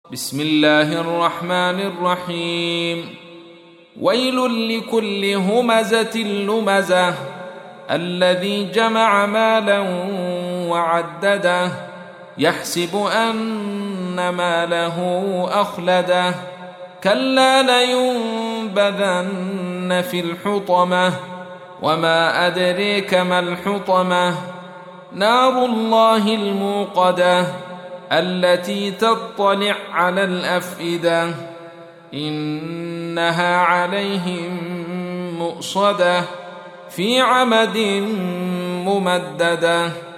بسم الله الرحمن الرحيم. ويل لكل همزة لمزة الذي جمع مالا وعدده يحسب أن ماله أخلده كلا لينبذن في الحطمة وما أدريك ما الحطمة نار الله الموقدة التي تطلع على الأفئدة إنها عليهم مؤصدة في عمد ممددة.